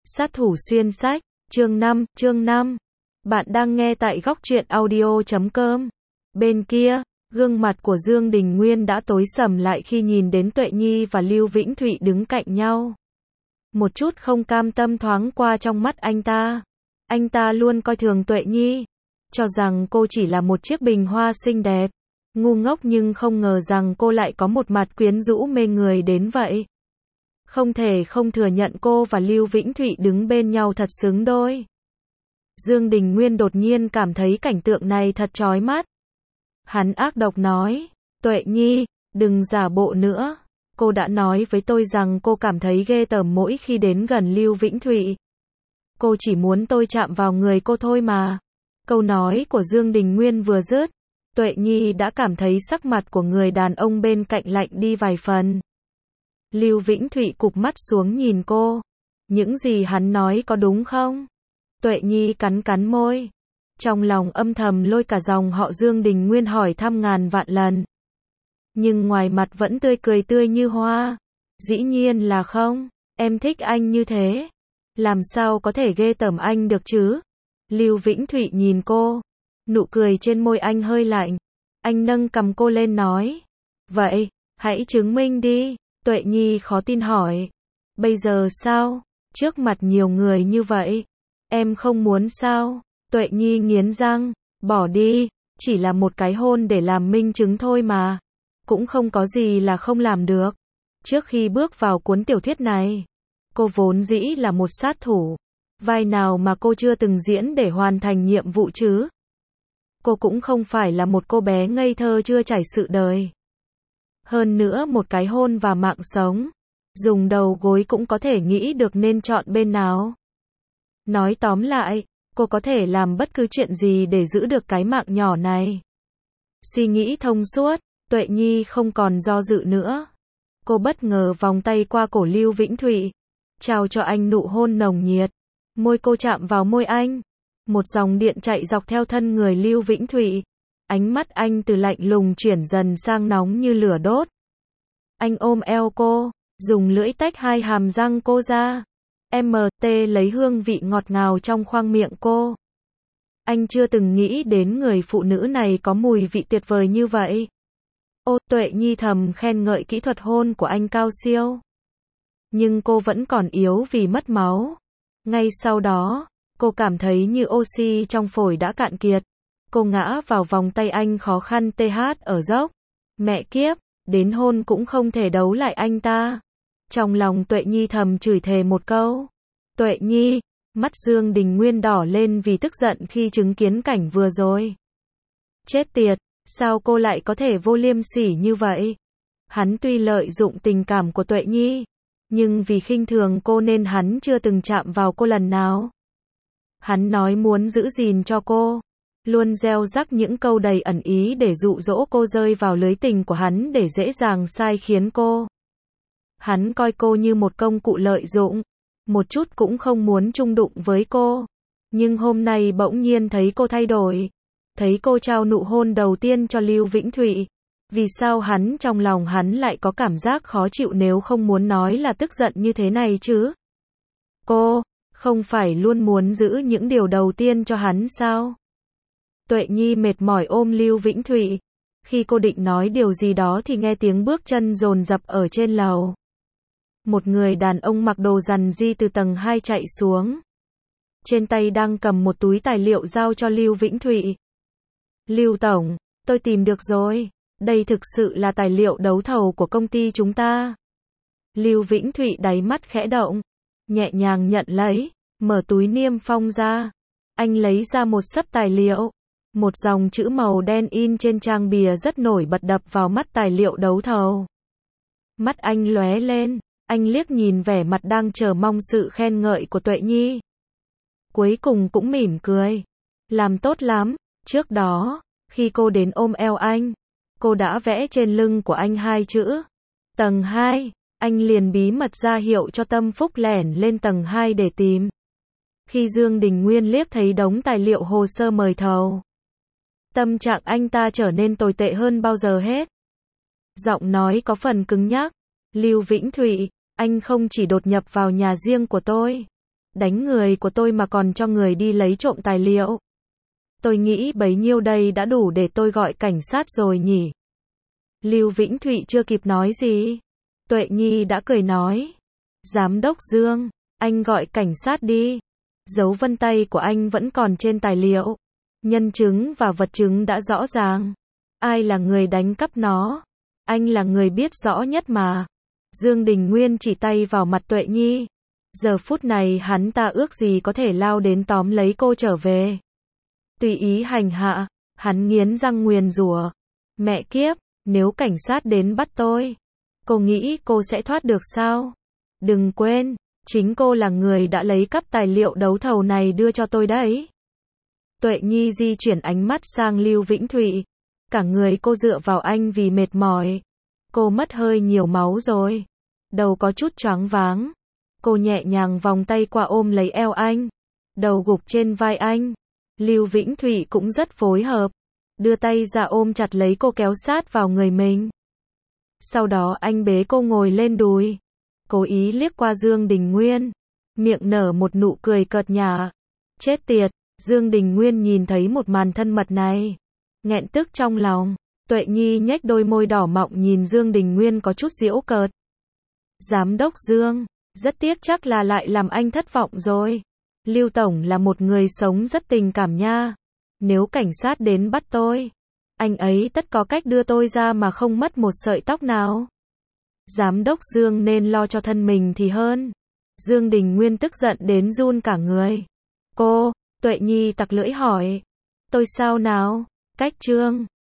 Sát thủ xuyên sách, chương 5. Bạn đang nghe tại góc truyện audio.com. Bên kia, gương mặt của Dương Đình Nguyên đã tối sầm lại khi nhìn đến Tuệ Nhi và Lưu Vĩnh Thụy đứng cạnh nhau. Một chút không cam tâm thoáng qua trong mắt anh ta. Anh ta luôn coi thường Tuệ Nhi, cho rằng cô chỉ là một chiếc bình hoa xinh đẹp. Ngu ngốc nhưng không ngờ rằng cô lại có một mặt quyến rũ mê người đến vậy. Không thể không thừa nhận cô và Lưu Vĩnh Thụy đứng bên nhau thật xứng đôi. Dương Đình Nguyên đột nhiên cảm thấy cảnh tượng này thật chói mắt. Hắn ác độc nói, Tuệ Nhi, đừng giả bộ nữa. Cô đã nói với tôi rằng cô cảm thấy ghê tởm mỗi khi đến gần Lưu Vĩnh Thụy. Cô chỉ muốn tôi chạm vào người cô thôi mà. Câu nói của Dương Đình Nguyên vừa dứt, Tuệ Nhi đã cảm thấy sắc mặt của người đàn ông bên cạnh lạnh đi vài phần. Lưu Vĩnh Thụy cụp mắt xuống nhìn cô. Những gì hắn nói có đúng không? Tuệ Nhi cắn cắn môi. Trong lòng âm thầm lôi cả dòng họ Dương Đình Nguyên hỏi thăm ngàn vạn lần. Nhưng ngoài mặt vẫn tươi cười tươi như hoa. Dĩ nhiên là không, em thích anh như thế. Làm sao có thể ghê tởm anh được chứ? Lưu Vĩnh Thụy nhìn cô. Nụ cười trên môi anh hơi lạnh. Anh nâng cằm cô lên nói. Vậy, hãy chứng minh đi. Tuệ Nhi khó tin hỏi. Bây giờ sao? Trước mặt nhiều người như vậy. Em không muốn sao? Tuệ Nhi nghiến răng. Bỏ đi, chỉ là một cái hôn để làm minh chứng thôi mà. Cũng không có gì là không làm được. Trước khi bước vào cuốn tiểu thuyết này, cô vốn dĩ là một sát thủ. Vai nào mà cô chưa từng diễn để hoàn thành nhiệm vụ chứ? Cô cũng không phải là một cô bé ngây thơ chưa trải sự đời. Hơn nữa một cái hôn và mạng sống. Dùng đầu gối cũng có thể nghĩ được nên chọn bên nào. Nói tóm lại, cô có thể làm bất cứ chuyện gì để giữ được cái mạng nhỏ này. Suy nghĩ thông suốt, Tuệ Nhi không còn do dự nữa. Cô bất ngờ vòng tay qua cổ Lưu Vĩnh Thụy, trao cho anh nụ hôn nồng nhiệt. Môi cô chạm vào môi anh. Một dòng điện chạy dọc theo thân người Lưu Vĩnh Thụy. Ánh mắt anh từ lạnh lùng chuyển dần sang nóng như lửa đốt. Anh ôm eo cô, dùng lưỡi tách hai hàm răng cô ra. MT lấy hương vị ngọt ngào trong khoang miệng cô. Anh chưa từng nghĩ đến người phụ nữ này có mùi vị tuyệt vời như vậy. Ô, Tuệ Nhi thầm khen ngợi kỹ thuật hôn của anh cao siêu. Nhưng cô vẫn còn yếu vì mất máu. Ngay sau đó, cô cảm thấy như oxy trong phổi đã cạn kiệt. Cô ngã vào vòng tay anh khó khăn TH ở dốc. Mẹ kiếp, đến hôn cũng không thể đấu lại anh ta. Trong lòng Tuệ Nhi thầm chửi thề một câu. Tuệ Nhi, mắt Dương Đình Nguyên đỏ lên vì tức giận khi chứng kiến cảnh vừa rồi. Chết tiệt, sao cô lại có thể vô liêm sỉ như vậy? Hắn tuy lợi dụng tình cảm của Tuệ Nhi, nhưng vì khinh thường cô nên hắn chưa từng chạm vào cô lần nào. Hắn nói muốn giữ gìn cho cô, luôn gieo rắc những câu đầy ẩn ý để dụ dỗ cô rơi vào lưới tình của hắn để dễ dàng sai khiến cô. Hắn coi cô như một công cụ lợi dụng, một chút cũng không muốn chung đụng với cô. Nhưng hôm nay bỗng nhiên thấy cô thay đổi, thấy cô trao nụ hôn đầu tiên cho Lưu Vĩnh Thụy. Vì sao trong lòng hắn lại có cảm giác khó chịu nếu không muốn nói là tức giận như thế này chứ? Cô, không phải luôn muốn giữ những điều đầu tiên cho hắn sao? Tuệ Nhi mệt mỏi ôm Lưu Vĩnh Thụy. Khi cô định nói điều gì đó thì nghe tiếng bước chân dồn dập ở trên lầu. Một người đàn ông mặc đồ rằn ri từ tầng 2 chạy xuống. Trên tay đang cầm một túi tài liệu giao cho Lưu Vĩnh Thụy. Lưu Tổng, tôi tìm được rồi. Đây thực sự là tài liệu đấu thầu của công ty chúng ta. Lưu Vĩnh Thụy đáy mắt khẽ động, nhẹ nhàng nhận lấy, mở túi niêm phong ra. Anh lấy ra một xấp tài liệu. Một dòng chữ màu đen in trên trang bìa rất nổi bật đập vào mắt tài liệu đấu thầu. Mắt anh lóe lên, anh liếc nhìn vẻ mặt đang chờ mong sự khen ngợi của Tuệ Nhi. Cuối cùng cũng mỉm cười. Làm tốt lắm, trước đó, khi cô đến ôm eo anh, cô đã vẽ trên lưng của anh 2 chữ. Tầng 2, anh liền bí mật ra hiệu cho Tâm Phúc lẻn lên tầng 2 để tìm. Khi Dương Đình Nguyên liếc thấy đống tài liệu hồ sơ mời thầu, tâm trạng anh ta trở nên tồi tệ hơn bao giờ hết. Giọng nói có phần cứng nhắc. Lưu Vĩnh Thụy, anh không chỉ đột nhập vào nhà riêng của tôi, Đánh người của tôi mà còn cho người đi lấy trộm tài liệu. Tôi nghĩ bấy nhiêu đây đã đủ để tôi gọi cảnh sát rồi nhỉ. Lưu Vĩnh Thụy chưa kịp nói gì. Tuệ Nhi đã cười nói. Giám đốc Dương, anh gọi cảnh sát đi. Dấu vân tay của anh vẫn còn trên tài liệu. Nhân chứng và vật chứng đã rõ ràng. Ai là người đánh cắp nó? Anh là người biết rõ nhất mà. Dương Đình Nguyên chỉ tay vào mặt Tuệ Nhi. Giờ phút này hắn ta ước gì có thể lao đến tóm lấy cô trở về. Tùy ý hành hạ, hắn nghiến răng nguyền rủa. Mẹ kiếp, nếu cảnh sát đến bắt tôi, cô nghĩ cô sẽ thoát được sao? Đừng quên, chính cô là người đã lấy cắp tài liệu đấu thầu này đưa cho tôi đấy. Tuệ Nhi di chuyển ánh mắt sang Lưu Vĩnh Thụy. Cả người cô dựa vào anh vì mệt mỏi. Cô mất hơi nhiều máu rồi. Đầu có chút choáng váng. Cô nhẹ nhàng vòng tay qua ôm lấy eo anh. Đầu gục trên vai anh. Lưu Vĩnh Thụy cũng rất phối hợp. Đưa tay ra ôm chặt lấy cô kéo sát vào người mình. Sau đó anh bế cô ngồi lên đùi. Cố ý liếc qua Dương Đình Nguyên. Miệng nở một nụ cười cợt nhả. Chết tiệt, Dương Đình Nguyên nhìn thấy một màn thân mật này. Nghẹn tức trong lòng. Tuệ Nhi nhếch đôi môi đỏ mọng nhìn Dương Đình Nguyên có chút giễu cợt. Giám đốc Dương, rất tiếc chắc là lại làm anh thất vọng rồi. Lưu Tổng là một người sống rất tình cảm nha. Nếu cảnh sát đến bắt tôi, anh ấy tất có cách đưa tôi ra mà không mất một sợi tóc nào. Giám đốc Dương nên lo cho thân mình thì hơn. Dương Đình Nguyên tức giận đến run cả người. Cô, Tuệ Nhi tặc lưỡi hỏi. Tôi sao nào? Cách Trương.